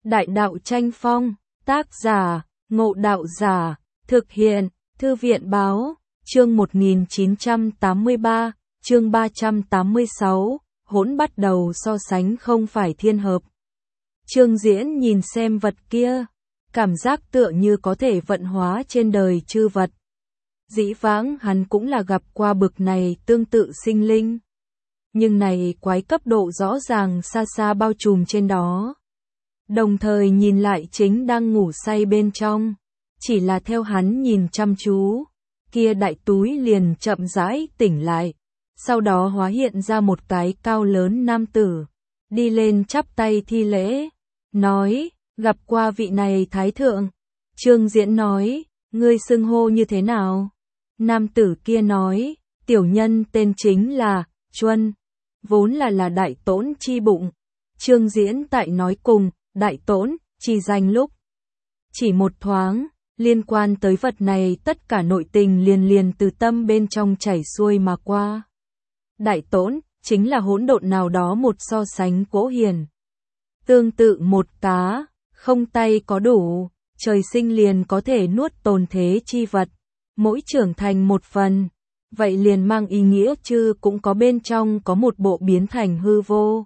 Đại đạo tranh phong, tác giả, Ngộ Đạo Giả, thực hiện, Thư viện báo, chương 1983, chương 386, hỗn bắt đầu so sánh không phải thiên hợp. Trương Diễn nhìn xem vật kia, cảm giác tựa như có thể vận hóa trên đời chư vật. Dĩ vãng hắn cũng là gặp qua bực này tương tự sinh linh. Nhưng này quái cấp độ rõ ràng xa xa bao trùm trên đó. Đồng thời nhìn lại chính đang ngủ say bên trong. Chỉ là theo hắn nhìn chăm chú, kia đại túi liền chậm rãi tỉnh lại. Sau đó hóa hiện ra một cái cao lớn nam tử. Đi lên chắp tay thi lễ. Nói, gặp qua vị này thái thượng. Trương Diễn nói, ngươi xưng hô như thế nào? Nam tử kia nói, tiểu nhân tên chính là Chuân, vốn là đại tốn chi bụng. Trương Diễn tại nói cùng, đại tốn, chi danh lúc. Chỉ một thoáng, liên quan tới vật này tất cả nội tình liền từ tâm bên trong chảy xuôi mà qua. Đại tốn, chính là hỗn độn nào đó một so sánh cố hiền. Tương tự một cá, không tay có đủ, trời sinh liền có thể nuốt tồn thế chi vật. Mỗi trưởng thành một phần, vậy liền mang ý nghĩa chứ cũng có bên trong có một bộ biến thành hư vô.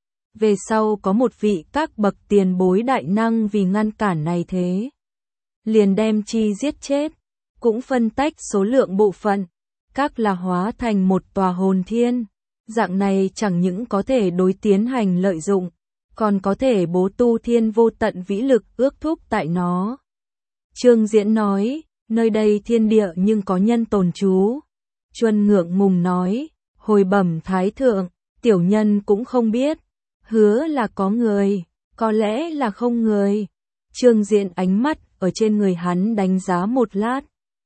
Về sau có một vị các bậc tiền bối đại năng vì ngăn cản này thế. Liền đem chi giết chết, cũng phân tách số lượng bộ phận, các là hóa thành một tòa hồn thiên. Dạng này chẳng những có thể đối tiến hành lợi dụng, còn có thể bố tu thiên vô tận vĩ lực ước thúc tại nó. Trương Diễn nói, nơi đây thiên địa nhưng có nhân tồn trú. Chuân ngượng ngùng nói, hồi bẩm thái thượng, tiểu nhân cũng không biết, hứa là có người, có lẽ là không người. Trương Diễn ánh mắt ở trên người hắn đánh giá một lát.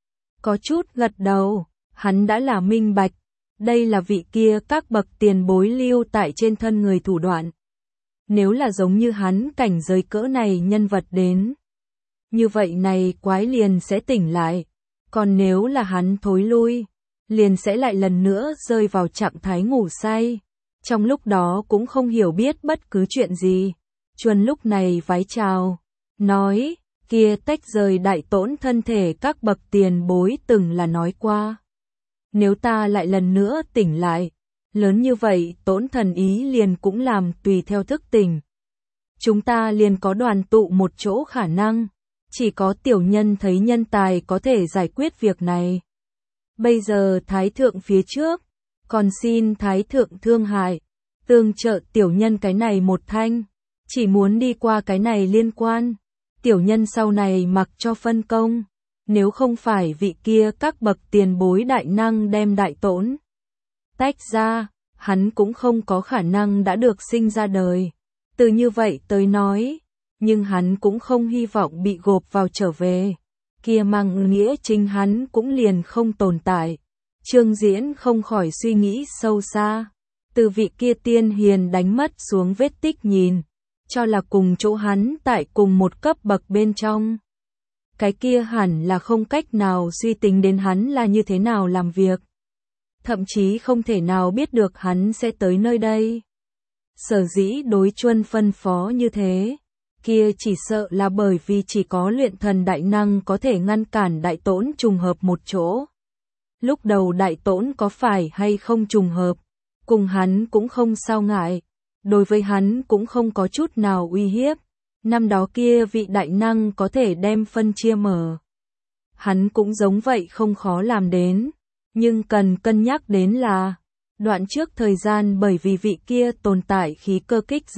Có chút gật đầu, hắn đã là minh bạch, đây là vị kia các bậc tiền bối lưu tại trên thân người thủ đoạn. Nếu là giống như hắn cảnh giới cỡ này nhân vật đến, như vậy này quái liền sẽ tỉnh lại, còn nếu là hắn thối lui, liền sẽ lại lần nữa rơi vào trạng thái ngủ say. Trong lúc đó cũng không hiểu biết bất cứ chuyện gì. Chuân lúc này vái chào, nói, kia tách rời đại tổn thân thể các bậc tiền bối từng là nói qua. Nếu ta lại lần nữa tỉnh lại, lớn như vậy tổn thần ý liền cũng làm tùy theo thức tỉnh. Chúng ta liền có đoàn tụ một chỗ khả năng. Chỉ có tiểu nhân thấy nhân tài có thể giải quyết việc này. Bây giờ thái thượng phía trước, còn xin thái thượng thương hại, tương trợ tiểu nhân cái này một thanh, chỉ muốn đi qua cái này liên quan, tiểu nhân sau này mặc cho phân công, nếu không phải vị kia các bậc tiền bối đại năng đem đại tổn tách ra, hắn cũng không có khả năng đã được sinh ra đời. Từ như vậy tới nói, nhưng hắn cũng không hy vọng bị gộp vào trở về, kia mang nghĩa chính hắn cũng liền không tồn tại. Trương Diễn không khỏi suy nghĩ sâu xa, từ vị kia tiên hiền đánh mất xuống vết tích nhìn, cho là cùng chỗ hắn tại cùng một cấp bậc bên trong. Cái kia hẳn là không cách nào suy tính đến hắn là như thế nào làm việc, thậm chí không thể nào biết được hắn sẽ tới nơi đây. Sở dĩ đối Chuân phân phó như thế, kia chỉ sợ là bởi vì chỉ có luyện thần đại năng có thể ngăn cản đại tổn trùng hợp một chỗ. Lúc đầu đại tổn có phải hay không trùng hợp, cùng hắn cũng không sao ngại, đối với hắn cũng không có chút nào uy hiếp. Năm đó kia vị đại năng có thể đem phân chia mở, hắn cũng giống vậy không khó làm đến, nhưng cần cân nhắc đến là đoạn trước thời gian bởi vì vị kia tồn tại khí cơ kích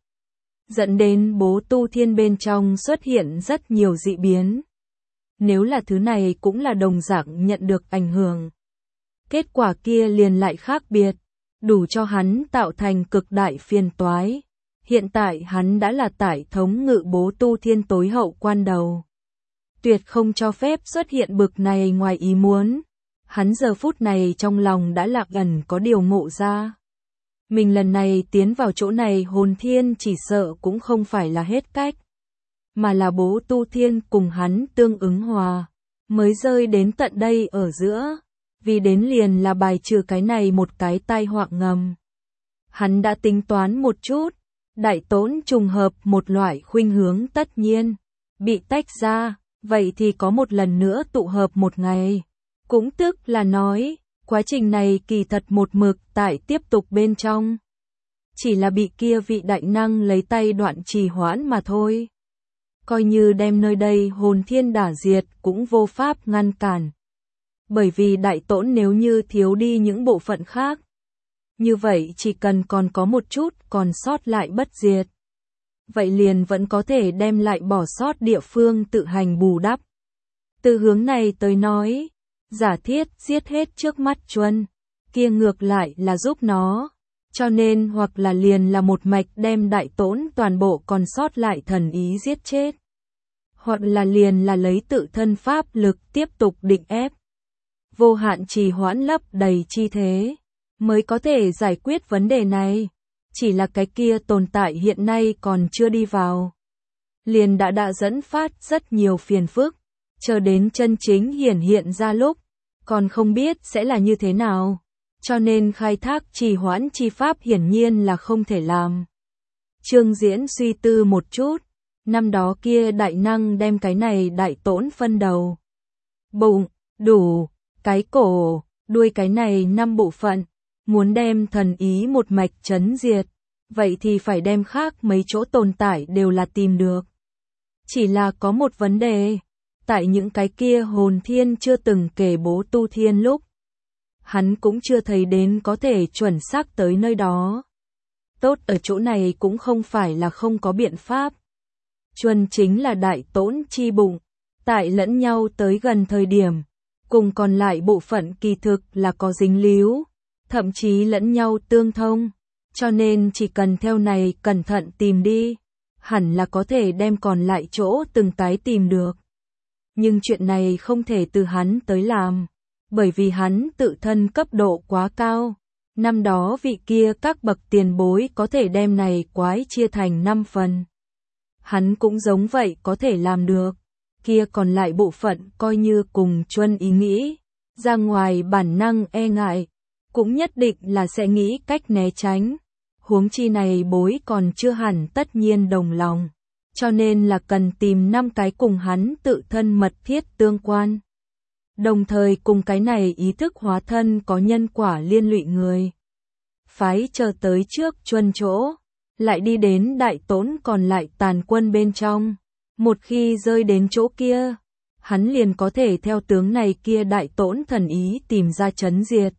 dẫn đến bố tu thiên bên trong xuất hiện rất nhiều dị biến. Nếu là thứ này cũng là đồng dạng nhận được ảnh hưởng, kết quả kia liền lại khác biệt, đủ cho hắn tạo thành cực đại phiền toái. Hiện tại hắn đã là tải thống ngự bố tu thiên tối hậu quan đầu, tuyệt không cho phép xuất hiện bực này ngoài ý muốn. Hắn giờ phút này trong lòng đã lạc ẩn có điều ngộ ra. Mình lần này tiến vào chỗ này hồn thiên chỉ sợ cũng không phải là hết cách, mà là bố tu thiên cùng hắn tương ứng hòa, mới rơi đến tận đây ở giữa, vì đến liền là bài trừ cái này một cái tai họa ngầm. Hắn đã tính toán một chút, Đại tốn trùng hợp một loại khuynh hướng tất nhiên, bị tách ra, vậy thì có một lần nữa tụ hợp một ngày. Cũng tức là nói, quá trình này kỳ thật một mực tại tiếp tục bên trong. Chỉ là bị kia vị đại năng lấy tay đoạn trì hoãn mà thôi. Coi như đem nơi đây hồn thiên đả diệt cũng vô pháp ngăn cản. Bởi vì đại tổn nếu như thiếu đi những bộ phận khác. Như vậy chỉ cần còn có một chút còn sót lại bất diệt. Vậy liền vẫn có thể đem lại bỏ sót địa phương tự hành bù đắp. Từ hướng này tới nói, giả thiết giết hết trước mắt Chuân, kia ngược lại là giúp nó. Cho nên hoặc là liền là một mạch đem đại tổn toàn bộ còn sót lại thần ý giết chết. Hoặc là liền là lấy tự thân pháp lực tiếp tục định ép. Vô hạn trì hoãn lấp đầy chi thế, mới có thể giải quyết vấn đề này. Chỉ là cái kia tồn tại hiện nay còn chưa đi vào. Liền đã dẫn phát rất nhiều phiền phức, chờ đến chân chính hiển hiện ra lúc, còn không biết sẽ là như thế nào. Cho nên khai thác trì hoãn chi pháp hiển nhiên là không thể làm. Trương Diễn suy tư một chút, năm đó kia đại năng đem cái này đại tổn phân đầu, bụng, đủ, cái cổ, đuôi cái này 5 bộ phận, muốn đem thần ý một mạch chấn diệt, vậy thì phải đem khác mấy chỗ tồn tại đều là tìm được. Chỉ là có một vấn đề, tại những cái kia hồn thiên chưa từng kể bố tu thiên lúc, hắn cũng chưa thấy đến có thể chuẩn xác tới nơi đó. Tốt ở chỗ này cũng không phải là không có biện pháp. Chuân chính là đại tổn chi bụng, tại lẫn nhau tới gần thời điểm, cùng còn lại bộ phận kỳ thực là có dính líu, thậm chí lẫn nhau tương thông, cho nên chỉ cần theo này cẩn thận tìm đi, hẳn là có thể đem còn lại chỗ từng cái tìm được. Nhưng chuyện này không thể từ hắn tới làm, bởi vì hắn tự thân cấp độ quá cao. Năm đó vị kia các bậc tiền bối có thể đem này quái chia thành 5 phần. Hắn cũng giống vậy có thể làm được. Kia còn lại bộ phận coi như cùng Chuân ý nghĩ, ra ngoài bản năng e ngại, cũng nhất định là sẽ nghĩ cách né tránh. Huống chi này bối còn chưa hẳn tất nhiên đồng lòng, cho nên là cần tìm 5 cái cùng hắn tự thân mật thiết tương quan. Đồng thời cùng cái này ý thức hóa thân có nhân quả liên lụy người. Phái chờ tới trước Chuân chỗ, lại đi đến đại tổn còn lại tàn quân bên trong. Một khi rơi đến chỗ kia, hắn liền có thể theo tướng này kia đại tổn thần ý tìm ra chấn diệt.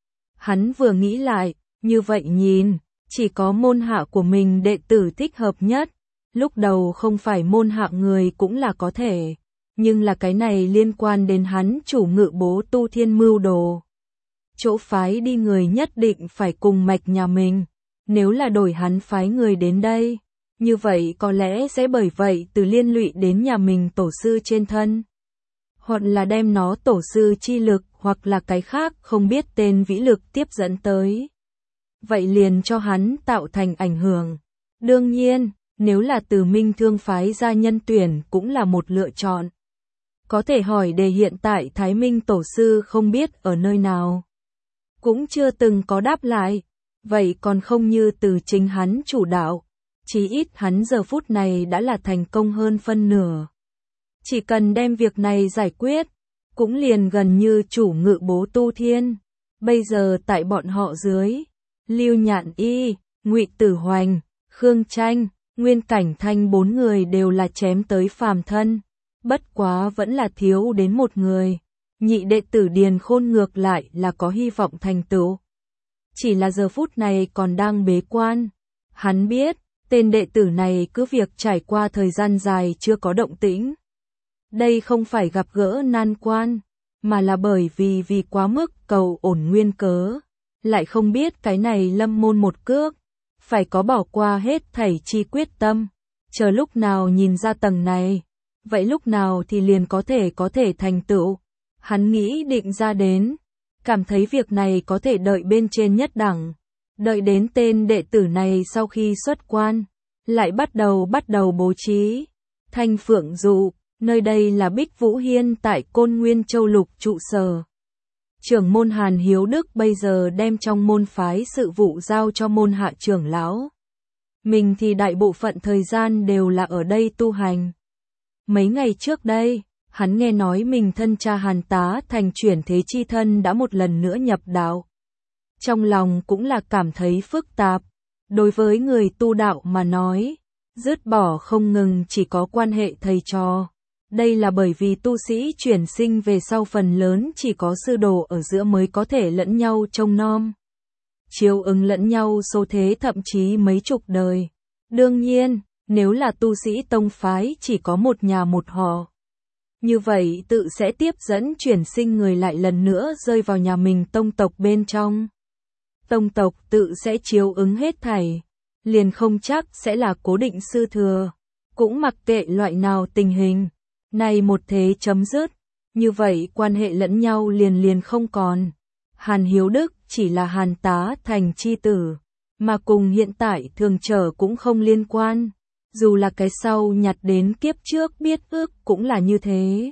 Hắn vừa nghĩ lại, như vậy nhìn, chỉ có môn hạ của mình đệ tử thích hợp nhất. Lúc đầu không phải môn hạ người cũng là có thể, nhưng là cái này liên quan đến hắn chủ ngự bố tu thiên mưu đồ. Chỗ phái đi người nhất định phải cùng mạch nhà mình, nếu là đổi hắn phái người đến đây, như vậy có lẽ sẽ bởi vậy từ liên lụy đến nhà mình tổ sư trên thân. Hoặc là đem nó tổ sư chi lực hoặc là cái khác không biết tên vĩ lực tiếp dẫn tới. Vậy liền cho hắn tạo thành ảnh hưởng. Đương nhiên, nếu là từ Minh Thương phái ra nhân tuyển cũng là một lựa chọn. Có thể hỏi đề hiện tại Thái Minh tổ sư không biết ở nơi nào. Cũng chưa từng có đáp lại. Vậy còn không như từ chính hắn chủ đạo. Chí ít hắn giờ phút này đã là thành công hơn phân nửa. Chỉ cần đem việc này giải quyết, cũng liền gần như chủ ngự bố tu thiên. Bây giờ tại bọn họ dưới, Lưu Nhạn Y, Ngụy Tử Hoành, Khương Tranh, Nguyên Cảnh Thanh 4 người đều là chém tới phàm thân. Bất quá vẫn là thiếu đến một người. Nhị đệ tử Điền Khôn ngược lại là có hy vọng thành tựu. Chỉ là giờ phút này còn đang bế quan. Hắn biết, tên đệ tử này cứ việc trải qua thời gian dài chưa có động tĩnh. Đây không phải gặp gỡ nan quan, mà là bởi vì quá mức cầu ổn nguyên cớ. Lại không biết cái này lâm môn một cước, phải có bỏ qua hết thảy chi quyết tâm. Chờ lúc nào nhìn ra tầng này, vậy lúc nào thì liền có thể thành tựu. Hắn nghĩ định ra đến, cảm thấy việc này có thể đợi bên trên nhất đẳng. Đợi đến tên đệ tử này sau khi xuất quan, lại bắt đầu bố trí. Thanh Phượng Dụ, nơi đây là Bích Vũ Hiên tại Côn Nguyên Châu Lục trụ sở. Trưởng môn Hàn Hiếu Đức bây giờ đem trong môn phái sự vụ giao cho môn hạ trưởng lão. Mình thì đại bộ phận thời gian đều là ở đây tu hành. Mấy ngày trước đây, hắn nghe nói mình thân cha Hàn Tá Thành chuyển thế chi thân đã một lần nữa nhập đạo. Trong lòng cũng là cảm thấy phức tạp. Đối với người tu đạo mà nói, dứt bỏ không ngừng chỉ có quan hệ thầy trò. Đây là bởi vì tu sĩ chuyển sinh về sau phần lớn chỉ có sư đồ ở giữa mới có thể lẫn nhau trông nom, chiếu ứng lẫn nhau số thế thậm chí mấy chục đời. Đương nhiên, nếu là tu sĩ tông phái chỉ có một nhà một họ, như vậy tự sẽ tiếp dẫn chuyển sinh người lại lần nữa rơi vào nhà mình tông tộc bên trong. Tông tộc tự sẽ chiếu ứng hết thảy, liền không chắc sẽ là cố định sư thừa, cũng mặc kệ loại nào tình hình. Này một thế chấm dứt, như vậy quan hệ lẫn nhau liền không còn. Hàn Hiếu Đức chỉ là Hàn Tá Thành chi tử, mà cùng hiện tại Thường Trở cũng không liên quan. Dù là cái sau nhặt đến kiếp trước biết ước cũng là như thế.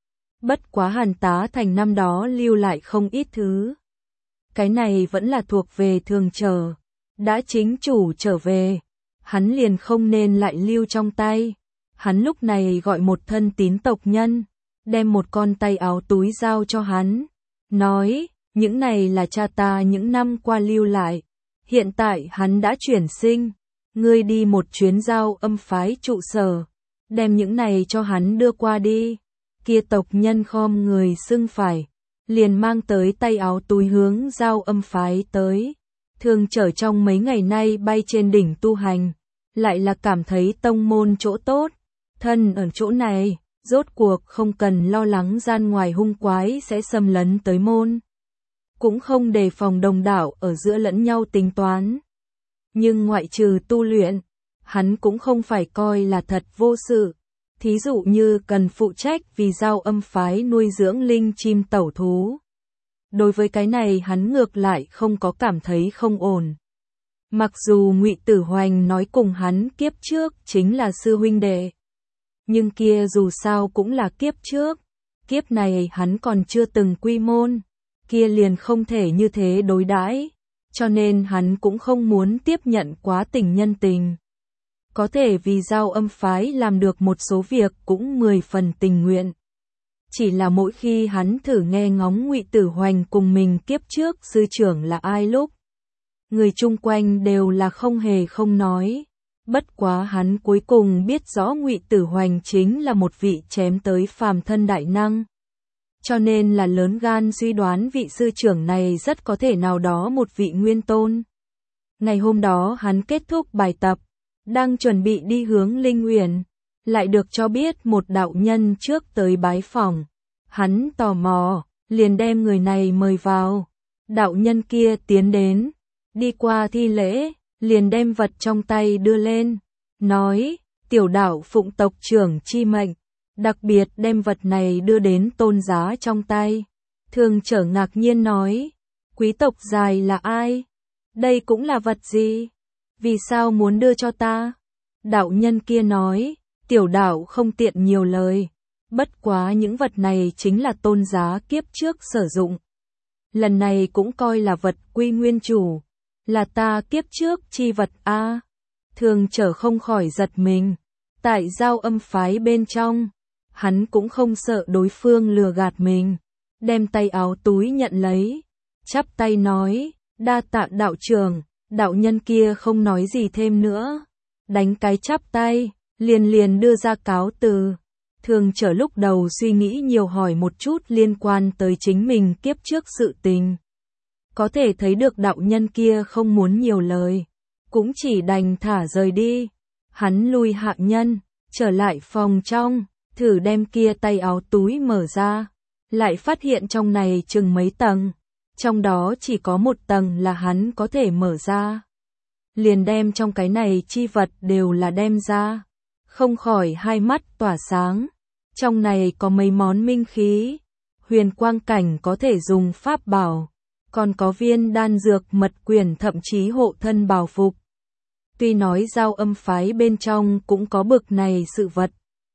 Bất quá Hàn Tá Thành năm đó lưu lại không ít thứ. Cái này vẫn là thuộc về Thường Trở. Đã chính chủ trở về, hắn liền không nên lại lưu trong tay. Hắn lúc này gọi một thân tín tộc nhân, đem một con tay áo túi giao cho hắn. Nói, những này là cha ta những năm qua lưu lại. Hiện tại hắn đã chuyển sinh. Ngươi đi một chuyến giao âm phái trụ sở, đem những này cho hắn đưa qua đi. Kia tộc nhân khom người xưng phải, liền mang tới tay áo túi hướng giao âm phái tới. Thường Trở trong mấy ngày nay bay trên đỉnh tu hành, lại là cảm thấy tông môn chỗ tốt. Thân ở chỗ này, rốt cuộc không cần lo lắng gian ngoài hung quái sẽ xâm lấn tới môn. Cũng không đề phòng đồng đạo ở giữa lẫn nhau tính toán. Nhưng ngoại trừ tu luyện, hắn cũng không phải coi là thật vô sự. Thí dụ như cần phụ trách vì giao âm phái nuôi dưỡng linh chim tẩu thú. Đối với cái này hắn ngược lại không có cảm thấy không ổn. Mặc dù Ngụy Tử Hoành nói cùng hắn kiếp trước chính là sư huynh đệ, nhưng kia dù sao cũng là kiếp trước. Kiếp này hắn còn chưa từng quy môn, kia liền không thể như thế đối đãi, cho nên hắn cũng không muốn tiếp nhận quá tình nhân tình. Có thể vì giao âm phái làm được một số việc cũng 10 phần tình nguyện. Chỉ là mỗi khi hắn thử nghe ngóng Ngụy Tử Hoành cùng mình kiếp trước sư trưởng là ai lúc, người chung quanh đều là không hề không nói. Bất quá hắn cuối cùng biết rõ Ngụy Tử Hoành chính là một vị chém tới phàm thân đại năng. Cho nên là lớn gan suy đoán vị sư trưởng này rất có thể nào đó một vị nguyên tôn. Ngày hôm đó hắn kết thúc bài tập, đang chuẩn bị đi hướng Linh Uyển, lại được cho biết một đạo nhân trước tới bái phỏng. Hắn tò mò, liền đem người này mời vào. Đạo nhân kia tiến đến, đi qua thi lễ, liền đem vật trong tay đưa lên, nói, tiểu đạo phụng tộc trưởng chi mệnh, đặc biệt đem vật này đưa đến tôn giá trong tay. Thường Trở ngạc nhiên nói, quý tộc dài là ai? Đây cũng là vật gì? Vì sao muốn đưa cho ta? Đạo nhân kia nói, tiểu đạo không tiện nhiều lời, bất quá những vật này chính là tôn giá kiếp trước sử dụng. Lần này cũng coi là vật quy nguyên chủ, là ta kiếp trước chi vật a. Thường Trở không khỏi giật mình, tại giao âm phái bên trong, hắn cũng không sợ đối phương lừa gạt mình, đem tay áo túi nhận lấy, chắp tay nói, đa tạ đạo trưởng. Đạo nhân kia không nói gì thêm nữa, đánh cái chắp tay, liền đưa ra cáo từ. Thường Trở lúc đầu suy nghĩ nhiều hỏi một chút liên quan tới chính mình kiếp trước sự tình. Có thể thấy được đạo nhân kia không muốn nhiều lời, cũng chỉ đành thả rời đi. Hắn lui hạ nhân, trở lại phòng trong, thử đem kia tay áo túi mở ra, lại phát hiện trong này chừng mấy tầng. Trong đó chỉ có một tầng là hắn có thể mở ra. Liền đem trong cái này chi vật đều là đem ra. Không khỏi hai mắt tỏa sáng. Trong này có mấy món minh khí, huyền quang cảnh có thể dùng pháp bảo, còn có viên đan dược mật quyển thậm chí hộ thân bảo phục. Tuy nói giao âm phái bên trong cũng có bực này sự vật.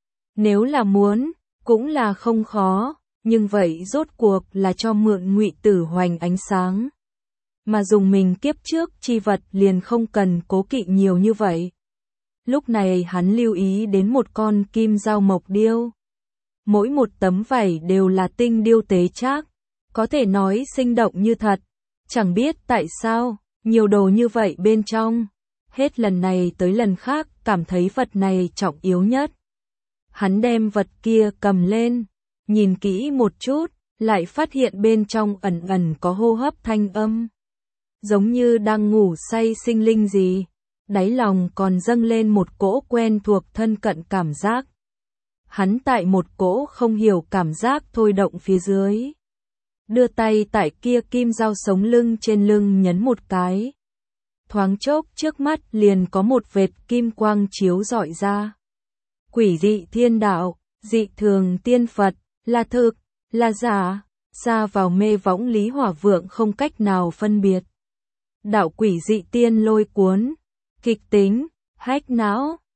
Nếu là muốn, cũng là không khó. Nhưng vậy rốt cuộc là cho mượn Ngụy Tử Hoành ánh sáng. mà dùng mình kiếp trước chi vật liền không cần cố kỵ nhiều như vậy. Lúc này hắn lưu ý đến một con kim dao mộc điêu. Mỗi một tấm vảy đều là tinh điêu tế trác, có thể nói sinh động như thật. Chẳng biết tại sao, nhiều đồ như vậy bên trong. Hết lần này tới lần khác cảm thấy vật này trọng yếu nhất. Hắn đem vật kia cầm lên, nhìn kỹ một chút, lại phát hiện bên trong ẩn ẩn có hô hấp thanh âm. Giống như đang ngủ say sinh linh gì, đáy lòng còn dâng lên một cỗ quen thuộc thân cận cảm giác. Hắn tại một cỗ không hiểu cảm giác thôi động phía dưới. Đưa tay tại kia kim dao sống lưng trên lưng nhấn một cái. Thoáng chốc trước mắt liền có một vệt kim quang chiếu rọi ra. Quỷ dị thiên đạo, dị thường tiên Phật, là thực, là giả, xa vào mê võng Lý Hỏa Vượng không cách nào phân biệt. Đạo quỷ dị tiên lôi cuốn, kịch tính, hách não,